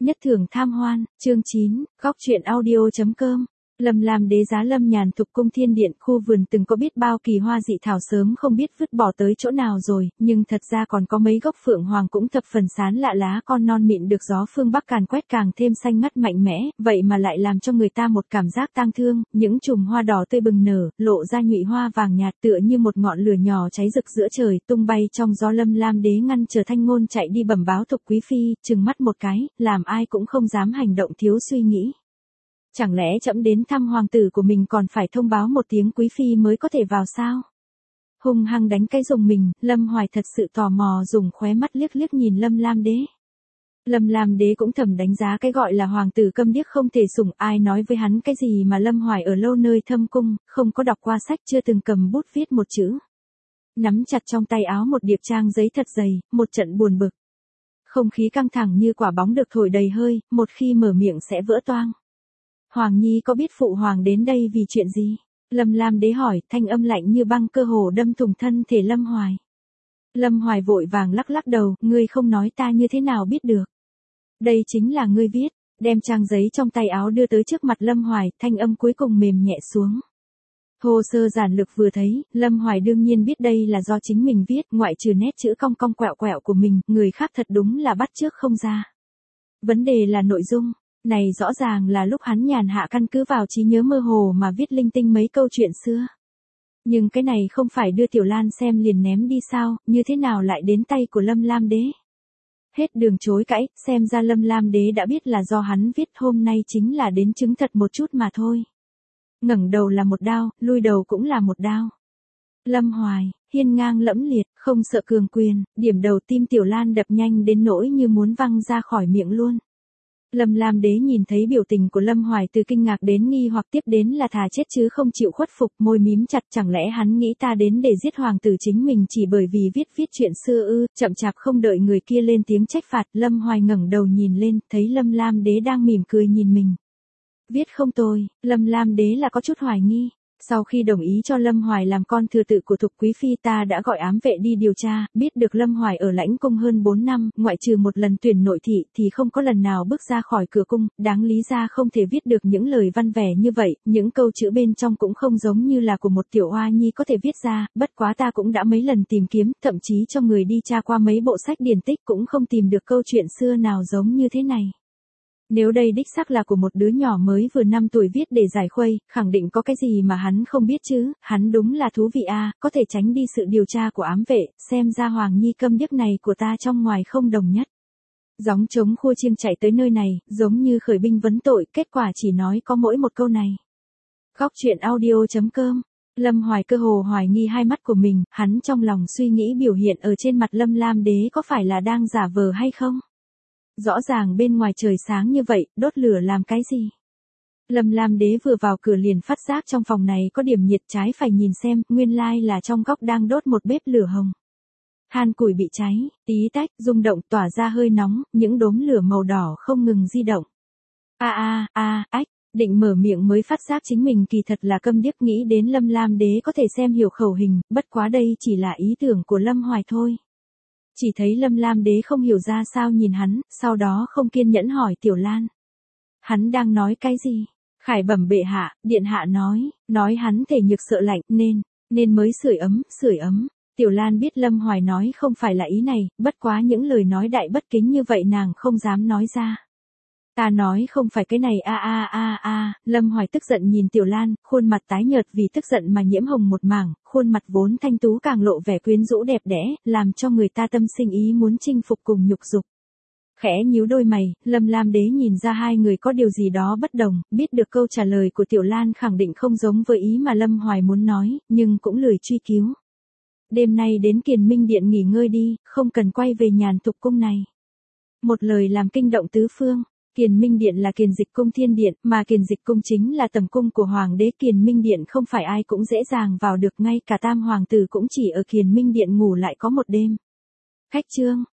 Nhất thưởng tham hoan, chương 9, góc truyện audio.com. Lâm Lam đế giá Lâm Nhàn Thục cung thiên điện, khu vườn từng có biết bao kỳ hoa dị thảo sớm không biết vứt bỏ tới chỗ nào rồi, nhưng thật ra còn có mấy gốc phượng hoàng cũng thập phần sán lạ, lá con non mịn được gió phương Bắc càn quét càng thêm xanh ngắt mạnh mẽ, vậy mà lại làm cho người ta một cảm giác tang thương, những chùm hoa đỏ tươi bừng nở, lộ ra nhụy hoa vàng nhạt tựa như một ngọn lửa nhỏ cháy rực giữa trời, tung bay trong gió. Lâm Lam đế ngăn chờ Thanh Ngôn chạy đi bẩm báo Thục quý phi, trừng mắt một cái, làm ai cũng không dám hành động thiếu suy nghĩ. Chẳng lẽ trẫm đến thăm hoàng tử của mình còn phải thông báo một tiếng quý phi mới có thể vào sao? Hung hăng đánh cái rùng mình, Lâm Hoài thật sự tò mò dùng khóe mắt liếc liếc nhìn Lâm Lam đế. Lâm Lam đế cũng thầm đánh giá cái gọi là hoàng tử câm điếc không thể sủng, ai nói với hắn cái gì mà Lâm Hoài ở lâu nơi thâm cung, không có đọc qua sách, chưa từng cầm bút viết một chữ. Nắm chặt trong tay áo một điệp trang giấy thật dày, một trận buồn bực. Không khí căng thẳng như quả bóng được thổi đầy hơi, một khi mở miệng sẽ vỡ toang. Hoàng nhi có biết phụ hoàng đến đây vì chuyện gì? Lâm Lam đế hỏi, thanh âm lạnh như băng cơ hồ đâm thủng thân thể Lâm Hoài. Lâm Hoài vội vàng lắc lắc đầu, ngươi không nói ta như thế nào biết được? Đây chính là ngươi viết, đem trang giấy trong tay áo đưa tới trước mặt Lâm Hoài, thanh âm cuối cùng mềm nhẹ xuống. Hồ sơ giản lược vừa thấy, Lâm Hoài đương nhiên biết đây là do chính mình viết, ngoại trừ nét chữ cong cong quẹo quẹo của mình, người khác thật đúng là bắt chước không ra. Vấn đề là nội dung. Này rõ ràng là lúc hắn nhàn hạ căn cứ vào trí nhớ mơ hồ mà viết linh tinh mấy câu chuyện xưa. Nhưng cái này không phải đưa Tiểu Lan xem liền ném đi sao, như thế nào lại đến tay của Lâm Lam đế? Hết đường chối cãi, xem ra Lâm Lam đế đã biết là do hắn viết, hôm nay chính là đến chứng thật một chút mà thôi. Ngẩng đầu là một đao, lui đầu cũng là một đao. Lâm Hoài, hiên ngang lẫm liệt, không sợ cường quyền, điểm đầu tim Tiểu Lan đập nhanh đến nỗi như muốn văng ra khỏi miệng luôn. Lâm Lam đế nhìn thấy biểu tình của Lâm Hoài từ kinh ngạc đến nghi hoặc tiếp đến là thà chết chứ không chịu khuất phục, môi mím chặt, chẳng lẽ hắn nghĩ ta đến để giết hoàng tử chính mình chỉ bởi vì viết chuyện xưa ư? Chậm chạp không đợi người kia lên tiếng trách phạt, Lâm Hoài ngẩng đầu nhìn lên, thấy Lâm Lam đế đang mỉm cười nhìn mình. Viết không tồi, Lâm Lam đế là có chút hoài nghi. Sau khi đồng ý cho Lâm Hoài làm con thừa tự của Thục quý phi, ta đã gọi ám vệ đi điều tra, biết được Lâm Hoài ở lãnh cung hơn 4 năm, ngoại trừ một lần tuyển nội thị thì không có lần nào bước ra khỏi cửa cung, đáng lý ra không thể viết được những lời văn vẻ như vậy, những câu chữ bên trong cũng không giống như là của một tiểu hoa nhi có thể viết ra, bất quá ta cũng đã mấy lần tìm kiếm, thậm chí cho người đi tra qua mấy bộ sách điển tích cũng không tìm được câu chuyện xưa nào giống như thế này. Nếu đây đích xác là của một đứa nhỏ mới vừa 5 tuổi viết để giải khuây, khẳng định có cái gì mà hắn không biết chứ, hắn đúng là thú vị a, có thể tránh đi sự điều tra của ám vệ, xem ra Hoàng nhi câm điếc này của ta trong ngoài không đồng nhất. Gióng trống khua chiêng chạy tới nơi này, giống như khởi binh vấn tội, kết quả chỉ nói có mỗi một câu này. Góc truyện audio.com. Lâm Hoài cơ hồ hoài nghi hai mắt của mình, hắn trong lòng suy nghĩ biểu hiện ở trên mặt Lâm Lam đế có phải là đang giả vờ hay không? Rõ ràng bên ngoài trời sáng như vậy, đốt lửa làm cái gì? Lâm Lam đế vừa vào cửa liền phát giác trong phòng này có điểm nhiệt, trái phải nhìn xem, nguyên lai là trong góc đang đốt một bếp lửa hồng. Than củi bị cháy, tí tách, rung động tỏa ra hơi nóng, những đốm lửa màu đỏ không ngừng di động. Ách, định mở miệng mới phát giác chính mình kỳ thật là câm điếc, nghĩ đến Lâm Lam đế có thể xem hiểu khẩu hình, bất quá đây chỉ là ý tưởng của Lâm Hoài thôi. Chỉ thấy Lâm Lam đế không hiểu ra sao nhìn hắn, sau đó không kiên nhẫn hỏi Tiểu Lan. Hắn đang nói cái gì? Khải bẩm bệ hạ, điện hạ nói hắn thể nhược sợ lạnh nên mới sưởi ấm. Tiểu Lan biết Lâm Hoài nói không phải là ý này, bất quá những lời nói đại bất kính như vậy nàng không dám nói ra. Ta nói không phải cái này Lâm Hoài tức giận nhìn Tiểu Lan, khuôn mặt tái nhợt vì tức giận mà nhiễm hồng một mảng, khuôn mặt vốn thanh tú càng lộ vẻ quyến rũ đẹp đẽ, làm cho người ta tâm sinh ý muốn chinh phục cùng nhục dục. Khẽ nhíu đôi mày, Lâm Lam đế nhìn ra hai người có điều gì đó bất đồng, biết được câu trả lời của Tiểu Lan khẳng định không giống với ý mà Lâm Hoài muốn nói, nhưng cũng lười truy cứu. Đêm nay đến Kiền Minh Điện nghỉ ngơi đi, không cần quay về Nhàn Thục cung này. Một lời làm kinh động tứ phương. Kiền Minh Điện là Kiền Dịch cung thiên điện, mà Kiền Dịch cung chính là tầm cung của Hoàng đế. Kiền Minh Điện không phải ai cũng dễ dàng vào được, ngay cả tam hoàng tử cũng chỉ ở Kiền Minh Điện ngủ lại có một đêm. Khách trương,